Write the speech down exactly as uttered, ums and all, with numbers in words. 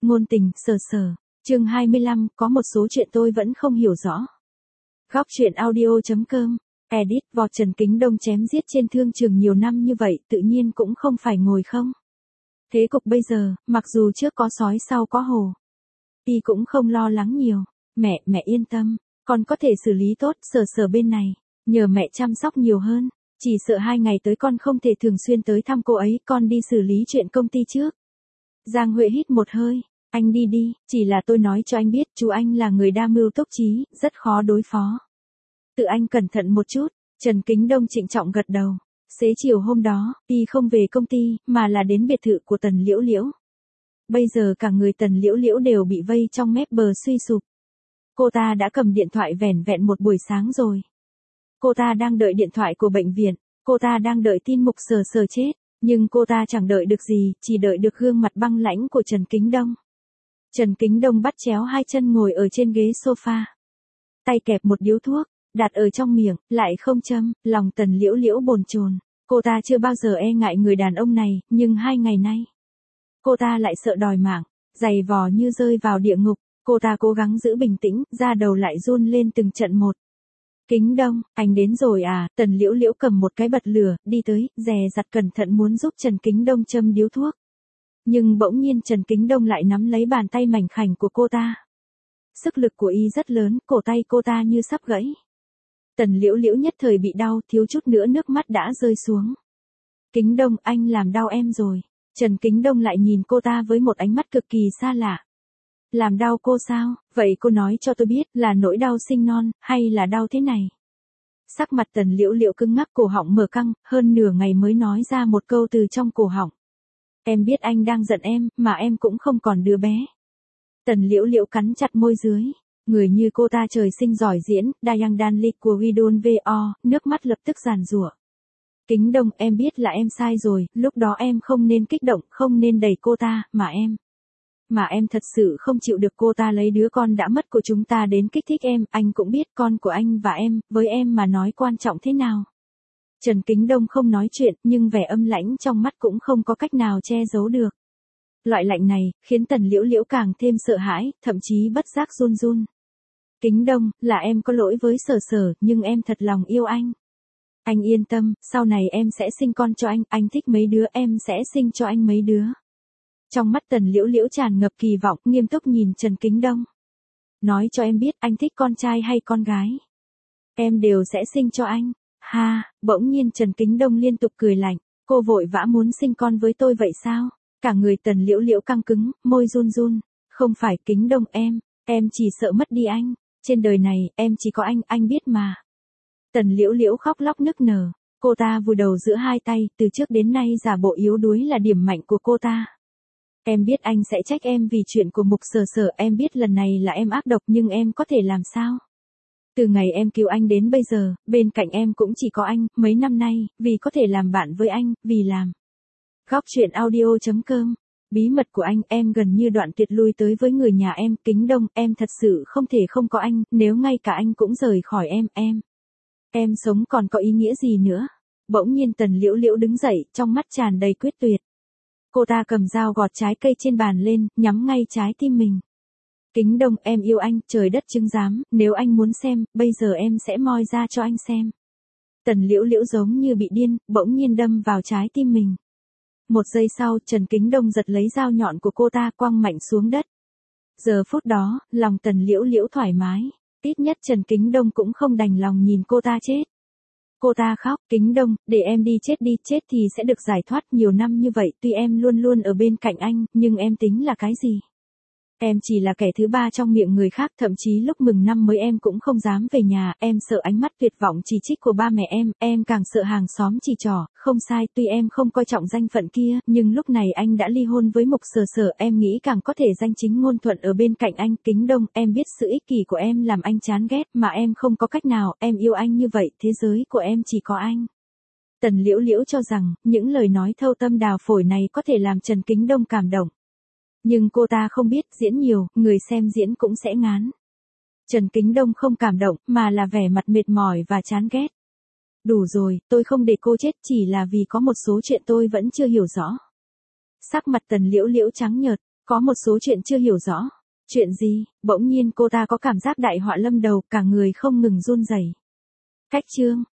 ngôn tình, sờ sờ. Chương hai mươi lăm, có một số chuyện tôi vẫn không hiểu rõ. Góc truyện audio.com. Edit, vọt Trần Kính Đông chém giết trên thương trường nhiều năm như vậy, tự nhiên cũng không phải ngồi không. Thế cục bây giờ, mặc dù trước có sói sau có hổ, y cũng không lo lắng nhiều. Mẹ, mẹ yên tâm, con có thể xử lý tốt, sờ sờ bên này, nhờ mẹ chăm sóc nhiều hơn. Chỉ sợ hai ngày tới con không thể thường xuyên tới thăm cô ấy, con đi xử lý chuyện công ty trước. Giang Huệ hít một hơi, anh đi đi, chỉ là tôi nói cho anh biết, chú anh là người đa mưu túc trí, rất khó đối phó. Tự anh cẩn thận một chút. Trần Kính Đông trịnh trọng gật đầu. Xế chiều hôm đó, y không về công ty, mà là đến biệt thự của Tần Liễu Liễu. Bây giờ cả người Tần Liễu Liễu đều bị vây trong mép bờ suy sụp. Cô ta đã cầm điện thoại vẻn vẹn một buổi sáng rồi. Cô ta đang đợi điện thoại của bệnh viện, cô ta đang đợi tin mục sờ sờ chết, nhưng cô ta chẳng đợi được gì, chỉ đợi được gương mặt băng lãnh của Trần Kính Đông. Trần Kính Đông bắt chéo hai chân ngồi ở trên ghế sofa. Tay kẹp một điếu thuốc, đặt ở trong miệng, lại không châm, lòng Tần Liễu Liễu bồn chồn. Cô ta chưa bao giờ e ngại người đàn ông này, nhưng hai ngày nay, cô ta lại sợ đòi mạng, giày vò như rơi vào địa ngục. Cô ta cố gắng giữ bình tĩnh, da đầu lại run lên từng trận một. Kính Đông, anh đến rồi à? Tần Liễu Liễu cầm một cái bật lửa, đi tới, dè dặt cẩn thận muốn giúp Trần Kính Đông châm điếu thuốc. Nhưng bỗng nhiên Trần Kính Đông lại nắm lấy bàn tay mảnh khảnh của cô ta. Sức lực của y rất lớn, cổ tay cô ta như sắp gãy. Tần Liễu Liễu nhất thời bị đau, thiếu chút nữa nước mắt đã rơi xuống. Kính Đông, anh làm đau em rồi. Trần Kính Đông lại nhìn cô ta với một ánh mắt cực kỳ xa lạ. Làm đau cô sao? Vậy cô nói cho tôi biết là nỗi đau sinh non, hay là đau thế này? Sắc mặt Tần Liễu Liễu cứng ngắc, cổ họng mở căng, hơn nửa ngày mới nói ra một câu từ trong cổ họng. Em biết anh đang giận em, mà em cũng không còn đứa bé. Tần Liễu Liễu cắn chặt môi dưới. Người như cô ta trời sinh giỏi diễn, Dayang Danli của Widon vo, nước mắt lập tức giàn giụa. Kính Đông, em biết là em sai rồi, lúc đó em không nên kích động, không nên đẩy cô ta, mà em. Mà em thật sự không chịu được cô ta lấy đứa con đã mất của chúng ta đến kích thích em, anh cũng biết con của anh và em, với em mà nói quan trọng thế nào. Trần Kính Đông không nói chuyện, nhưng vẻ âm lãnh trong mắt cũng không có cách nào che giấu được. Loại lạnh này, khiến Tần Liễu Liễu càng thêm sợ hãi, thậm chí bất giác run run. Kính Đông, là em có lỗi với Sở Sở, nhưng em thật lòng yêu anh. Anh yên tâm, sau này em sẽ sinh con cho anh, anh thích mấy đứa em sẽ sinh cho anh mấy đứa. Trong mắt Tần Liễu Liễu tràn ngập kỳ vọng, nghiêm túc nhìn Trần Kính Đông. Nói cho em biết anh thích con trai hay con gái. Em đều sẽ sinh cho anh. Ha, bỗng nhiên Trần Kính Đông liên tục cười lạnh. Cô vội vã muốn sinh con với tôi vậy sao? Cả người Tần Liễu Liễu căng cứng, môi run run. Không phải Kính Đông em, em chỉ sợ mất đi anh. Trên đời này, em chỉ có anh, anh biết mà. Tần Liễu Liễu khóc lóc nức nở. Cô ta vùi đầu giữa hai tay, từ trước đến nay giả bộ yếu đuối là điểm mạnh của cô ta. Em biết anh sẽ trách em vì chuyện của Mục Sở Sở, em biết lần này là em ác độc nhưng em có thể làm sao? Từ ngày em cứu anh đến bây giờ, bên cạnh em cũng chỉ có anh, mấy năm nay, vì có thể làm bạn với anh, vì làm. Góc truyện audio.com. Bí mật của anh, em gần như đoạn tuyệt lui tới với người nhà em, Kính Đông, em thật sự không thể không có anh, nếu ngay cả anh cũng rời khỏi em, em. Em sống còn có ý nghĩa gì nữa? Bỗng nhiên Tần Liễu Liễu đứng dậy, trong mắt tràn đầy quyết tuyệt. Cô ta cầm dao gọt trái cây trên bàn lên, nhắm ngay trái tim mình. Kính Đông, em yêu anh, trời đất chứng giám, nếu anh muốn xem, bây giờ em sẽ moi ra cho anh xem. Tần Liễu Liễu giống như bị điên, bỗng nhiên đâm vào trái tim mình. Một giây sau, Trần Kính Đông giật lấy dao nhọn của cô ta, quăng mạnh xuống đất. Giờ phút đó, lòng Tần Liễu Liễu thoải mái, ít nhất Trần Kính Đông cũng không đành lòng nhìn cô ta chết. Cô ta khóc, Kính Đông, để em đi chết đi, chết thì sẽ được giải thoát. Nhiều năm như vậy, tuy em luôn luôn ở bên cạnh anh, nhưng em tính là cái gì? Em chỉ là kẻ thứ ba trong miệng người khác, thậm chí lúc mừng năm mới em cũng không dám về nhà, em sợ ánh mắt tuyệt vọng chỉ trích của ba mẹ em, em càng sợ hàng xóm chỉ trỏ, không sai, tuy em không coi trọng danh phận kia, nhưng lúc này anh đã ly hôn với Mục Sở Sở, em nghĩ càng có thể danh chính ngôn thuận ở bên cạnh anh. Kính Đông, em biết sự ích kỷ của em làm anh chán ghét, mà em không có cách nào, em yêu anh như vậy, thế giới của em chỉ có anh. Tần Liễu Liễu cho rằng, những lời nói thâu tâm đào phổi này có thể làm Trần Kính Đông cảm động. Nhưng cô ta không biết, diễn nhiều, người xem diễn cũng sẽ ngán. Trần Kính Đông không cảm động, mà là vẻ mặt mệt mỏi và chán ghét. Đủ rồi, tôi không để cô chết, chỉ là vì có một số chuyện tôi vẫn chưa hiểu rõ. Sắc mặt Tần Liễu Liễu trắng nhợt, Có một số chuyện chưa hiểu rõ. Chuyện gì? Bỗng nhiên cô ta có cảm giác đại họa lâm đầu, cả người không ngừng run rẩy. Cách chương